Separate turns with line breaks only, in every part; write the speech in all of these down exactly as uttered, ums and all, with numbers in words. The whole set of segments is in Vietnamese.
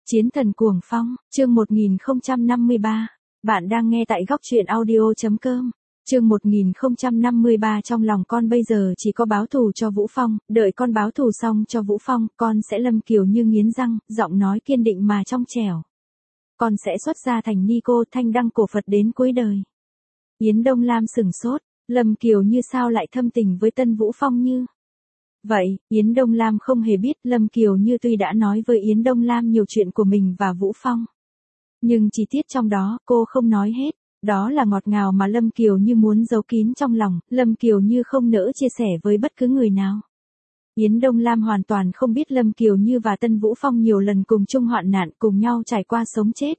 Chiến thần cuồng phong, chương một nghìn không trăm năm mươi ba. Bạn đang nghe tại góc truyện audio.com. Chương một nghìn không trăm năm mươi ba. Trong lòng con bây giờ chỉ có báo thù cho Vũ Phong, đợi con báo thù xong cho Vũ Phong, con sẽ Lâm Kiều Như nghiến răng, giọng nói kiên định mà trong trẻo. Con sẽ xuất gia thành ni cô, thanh đăng cổ Phật đến cuối đời. Yến Đông Lam sừng sốt, Lâm Kiều Như sao lại thâm tình với Tân Vũ Phong như vậy? Yến Đông Lam không hề biết Lâm Kiều Như tuy đã nói với Yến Đông Lam nhiều chuyện của mình và Vũ Phong, nhưng chi tiết trong đó cô không nói hết. Đó là ngọt ngào mà Lâm Kiều Như muốn giấu kín trong lòng, Lâm Kiều Như không nỡ chia sẻ với bất cứ người nào. Yến Đông Lam hoàn toàn không biết Lâm Kiều Như và Tân Vũ Phong nhiều lần cùng chung hoạn nạn, cùng nhau trải qua sống chết.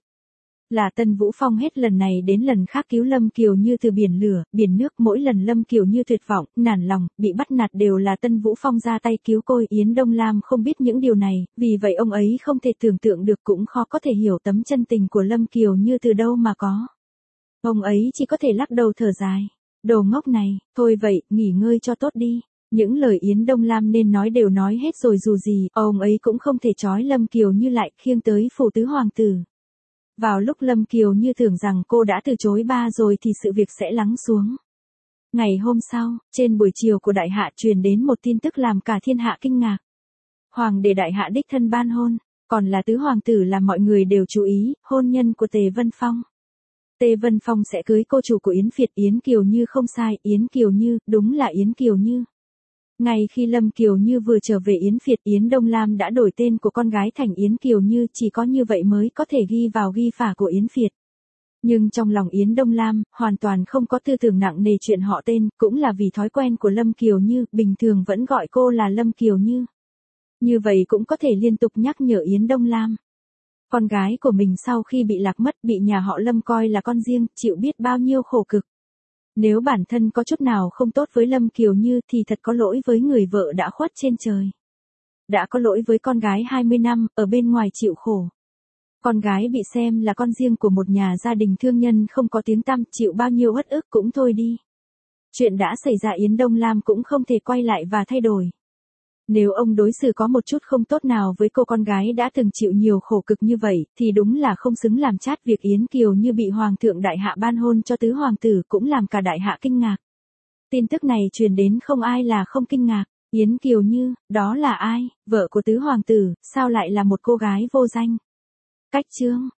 Là Tân Vũ Phong hết lần này đến lần khác cứu Lâm Kiều Như từ biển lửa, biển nước, mỗi lần Lâm Kiều Như tuyệt vọng, nản lòng, bị bắt nạt đều là Tân Vũ Phong ra tay cứu cô. Yến Đông Lam không biết những điều này, vì vậy ông ấy không thể tưởng tượng được, cũng khó có thể hiểu tấm chân tình của Lâm Kiều Như từ đâu mà có. Ông ấy chỉ có thể lắc đầu thở dài. Đồ ngốc này, thôi vậy, nghỉ ngơi cho tốt đi. Những lời Yến Đông Lam nên nói đều nói hết rồi, dù gì, ông ấy cũng không thể trói Lâm Kiều Như lại, khiêng tới phủ tứ hoàng tử. Vào lúc Lâm Kiều Như tưởng rằng cô đã từ chối ba rồi thì sự việc sẽ lắng xuống. Ngày hôm sau, trên buổi chiều của đại hạ truyền đến một tin tức làm cả thiên hạ kinh ngạc. Hoàng đế đại hạ đích thân ban hôn, còn là tứ hoàng tử làm mọi người đều chú ý, hôn nhân của Tề Vân Phong. Tề Vân Phong sẽ cưới cô chủ của Yến Việt. Yến Kiều Như không sai, Yến Kiều Như, đúng là Yến Kiều Như. Ngay khi Lâm Kiều Như vừa trở về Yến Việt, Yến Đông Lam đã đổi tên của con gái thành Yến Kiều Như, chỉ có như vậy mới có thể ghi vào ghi phả của Yến Việt. Nhưng trong lòng Yến Đông Lam, hoàn toàn không có tư tưởng nặng nề chuyện họ tên, cũng là vì thói quen của Lâm Kiều Như, bình thường vẫn gọi cô là Lâm Kiều Như. Như vậy cũng có thể liên tục nhắc nhở Yến Đông Lam. Con gái của mình sau khi bị lạc mất, bị nhà họ Lâm coi là con riêng, chịu biết bao nhiêu khổ cực. Nếu bản thân có chút nào không tốt với Lâm Kiều Như thì thật có lỗi với người vợ đã khuất trên trời. Đã có lỗi với con gái hai mươi năm, ở bên ngoài chịu khổ. Con gái bị xem là con riêng của một nhà gia đình thương nhân không có tiếng tăm, chịu bao nhiêu uất ức cũng thôi đi. Chuyện đã xảy ra Yến Đông Lam cũng không thể quay lại và thay đổi. Nếu ông đối xử có một chút không tốt nào với cô con gái đã từng chịu nhiều khổ cực như vậy, thì đúng là không xứng làm chát. Việc Yến Kiều Như bị Hoàng thượng đại hạ ban hôn cho tứ hoàng tử cũng làm cả đại hạ kinh ngạc. Tin tức này truyền đến không ai là không kinh ngạc. Yến Kiều Như, đó là ai? Vợ của tứ hoàng tử, sao lại là một cô gái vô danh? Cách chương,